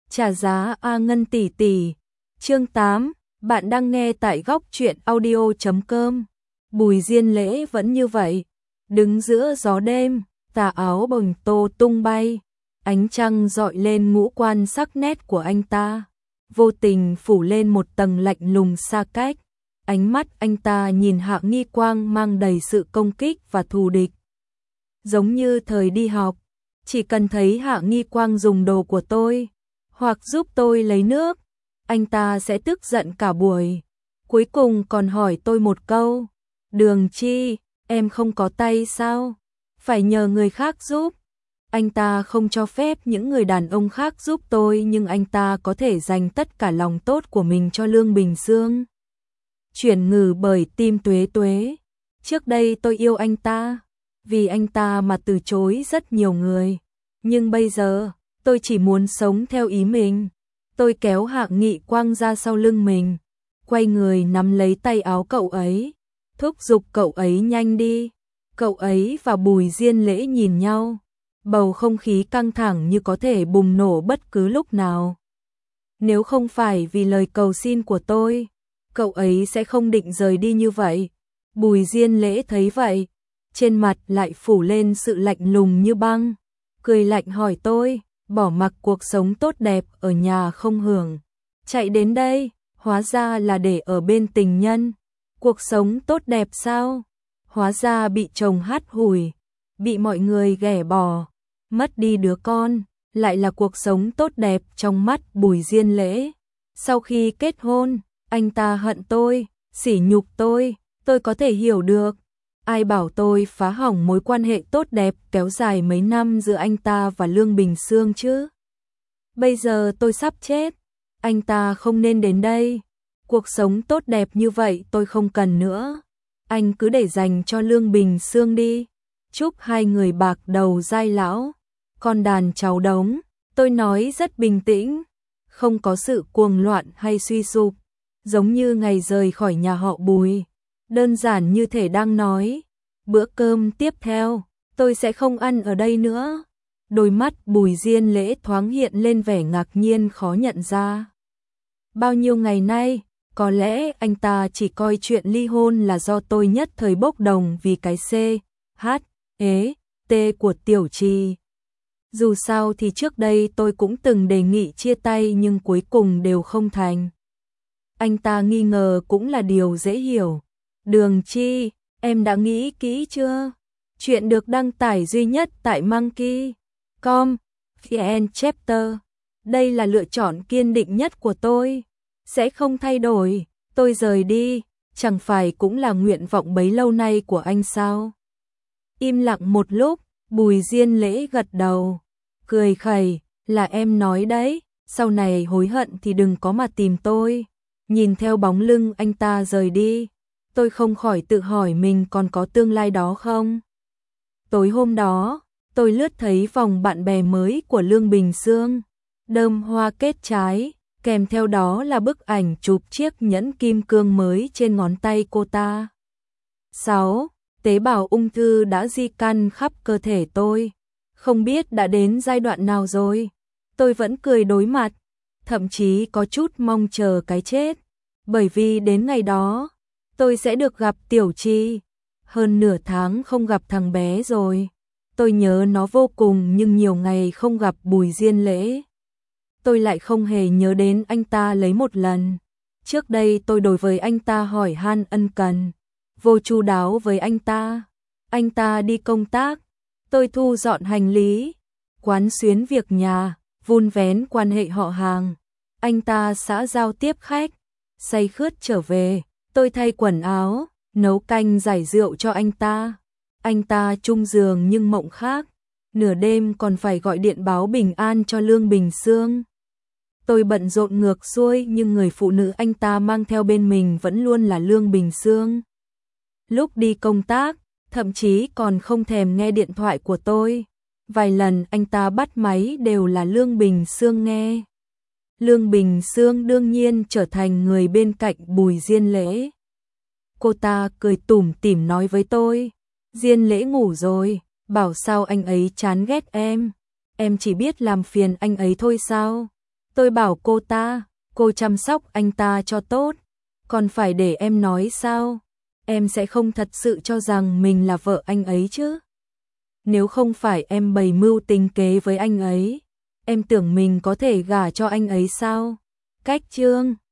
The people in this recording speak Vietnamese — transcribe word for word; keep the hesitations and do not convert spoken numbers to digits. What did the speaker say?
Trả giá A Ngân tỷ tỷ. Chương tám, bạn đang nghe tại góc truyện audio chấm com. Bùi Diên Lễ vẫn như vậy, đứng giữa gió đêm, tà áo bồng tô tung bay, ánh trăng dọi lên ngũ quan sắc nét của anh ta, vô tình phủ lên một tầng lạnh lùng xa cách. Ánh mắt anh ta nhìn Hạ Nghi Quang mang đầy sự công kích và thù địch. Giống như thời đi học, chỉ cần thấy Hạ Nghi Quang dùng đồ của tôi, hoặc giúp tôi lấy nước, anh ta sẽ tức giận cả buổi. Cuối cùng còn hỏi tôi một câu, Đường Chi, em không có tay sao? Phải nhờ người khác giúp. Anh ta không cho phép những người đàn ông khác giúp tôi, nhưng anh ta có thể dành tất cả lòng tốt của mình cho Lương Bình Sương. Chuyển ngữ bởi Tim Tuế Tuế. Trước đây tôi yêu anh ta, vì anh ta mà từ chối rất nhiều người. Nhưng bây giờ, tôi chỉ muốn sống theo ý mình. Tôi kéo Hạ Nghị Quang ra sau lưng mình, quay người nắm lấy tay áo cậu ấy, thúc giục cậu ấy nhanh đi. Cậu ấy và Bùi Diên Lễ nhìn nhau, bầu không khí căng thẳng như có thể bùng nổ bất cứ lúc nào. Nếu không phải vì lời cầu xin của tôi, cậu ấy sẽ không định rời đi như vậy. Bùi Diên Lễ thấy vậy, trên mặt lại phủ lên sự lạnh lùng như băng, cười lạnh hỏi tôi, bỏ mặc cuộc sống tốt đẹp ở nhà không hưởng, chạy đến đây, hóa ra là để ở bên tình nhân. Cuộc sống tốt đẹp sao? Hóa ra bị chồng hắt hủi, bị mọi người ghẻ bỏ, mất đi đứa con, lại là cuộc sống tốt đẹp trong mắt Bùi Diên Lễ. Sau khi kết hôn, anh ta hận tôi, sỉ nhục tôi, tôi có thể hiểu được. Ai bảo tôi phá hỏng mối quan hệ tốt đẹp kéo dài mấy năm giữa anh ta và Lương Bình Sương chứ? Bây giờ tôi sắp chết, anh ta không nên đến đây. Cuộc sống tốt đẹp như vậy tôi không cần nữa. Anh cứ để dành cho Lương Bình Sương đi. Chúc hai người bạc đầu dai lão, con đàn cháu đống. Tôi nói rất bình tĩnh, không có sự cuồng loạn hay suy sụp, giống như ngày rời khỏi nhà họ Bùi. Đơn giản như thể đang nói, bữa cơm tiếp theo, tôi sẽ không ăn ở đây nữa. Đôi mắt Bùi Diên Lễ thoáng hiện lên vẻ ngạc nhiên khó nhận ra. Bao nhiêu ngày nay, có lẽ anh ta chỉ coi chuyện ly hôn là do tôi nhất thời bốc đồng vì cái C, H, E, T của Tiểu Trì. Dù sao thì trước đây tôi cũng từng đề nghị chia tay nhưng cuối cùng đều không thành. Anh ta nghi ngờ cũng là điều dễ hiểu. Đường Chi, em đã nghĩ kỹ chưa? Chuyện được đăng tải duy nhất tại monkey chấm com, vn chapter. Đây là lựa chọn kiên định nhất của tôi. Sẽ không thay đổi, tôi rời đi, chẳng phải cũng là nguyện vọng bấy lâu nay của anh sao? Im lặng một lúc, Bùi Diên Lễ gật đầu, cười khẩy, là em nói đấy, sau này hối hận thì đừng có mà tìm tôi. Nhìn theo bóng lưng anh ta rời đi, tôi không khỏi tự hỏi mình còn có tương lai đó không? Tối hôm đó, tôi lướt thấy vòng bạn bè mới của Lương Bình Sương, đơm hoa kết trái, kèm theo đó là bức ảnh chụp chiếc nhẫn kim cương mới trên ngón tay cô ta. sáu. Tế bào ung thư đã di căn khắp cơ thể tôi, không biết đã đến giai đoạn nào rồi. Tôi vẫn cười đối mặt, thậm chí có chút mong chờ cái chết, bởi vì đến ngày đó, tôi sẽ được gặp Tiểu Chi. Hơn nửa tháng không gặp thằng bé rồi, tôi nhớ nó vô cùng, nhưng nhiều ngày không gặp Bùi Diên Lễ, tôi lại không hề nhớ đến anh ta lấy một lần. Trước đây tôi đối với anh ta hỏi han ân cần, vô chu đáo với anh ta. Anh ta đi công tác, tôi thu dọn hành lý, quán xuyến việc nhà, vun vén quan hệ họ hàng. Anh ta xã giao tiếp khách, say khướt trở về, tôi thay quần áo, nấu canh giải rượu cho anh ta. Anh ta chung giường nhưng mộng khác, nửa đêm còn phải gọi điện báo bình an cho Lương Bình Sương. Tôi bận rộn ngược xuôi nhưng người phụ nữ anh ta mang theo bên mình vẫn luôn là Lương Bình Sương. Lúc đi công tác, thậm chí còn không thèm nghe điện thoại của tôi. Vài lần anh ta bắt máy đều là Lương Bình Sương nghe. Lương Bình Sương đương nhiên trở thành người bên cạnh Bùi Diên Lễ. Cô ta cười tủm tỉm nói với tôi, Diên Lễ ngủ rồi, bảo sao anh ấy chán ghét em. Em chỉ biết làm phiền anh ấy thôi sao? Tôi bảo cô ta, cô chăm sóc anh ta cho tốt, còn phải để em nói sao? Em sẽ không thật sự cho rằng mình là vợ anh ấy chứ? Nếu không phải em bày mưu tính kế với anh ấy, em tưởng mình có thể gả cho anh ấy sao? Cách Trương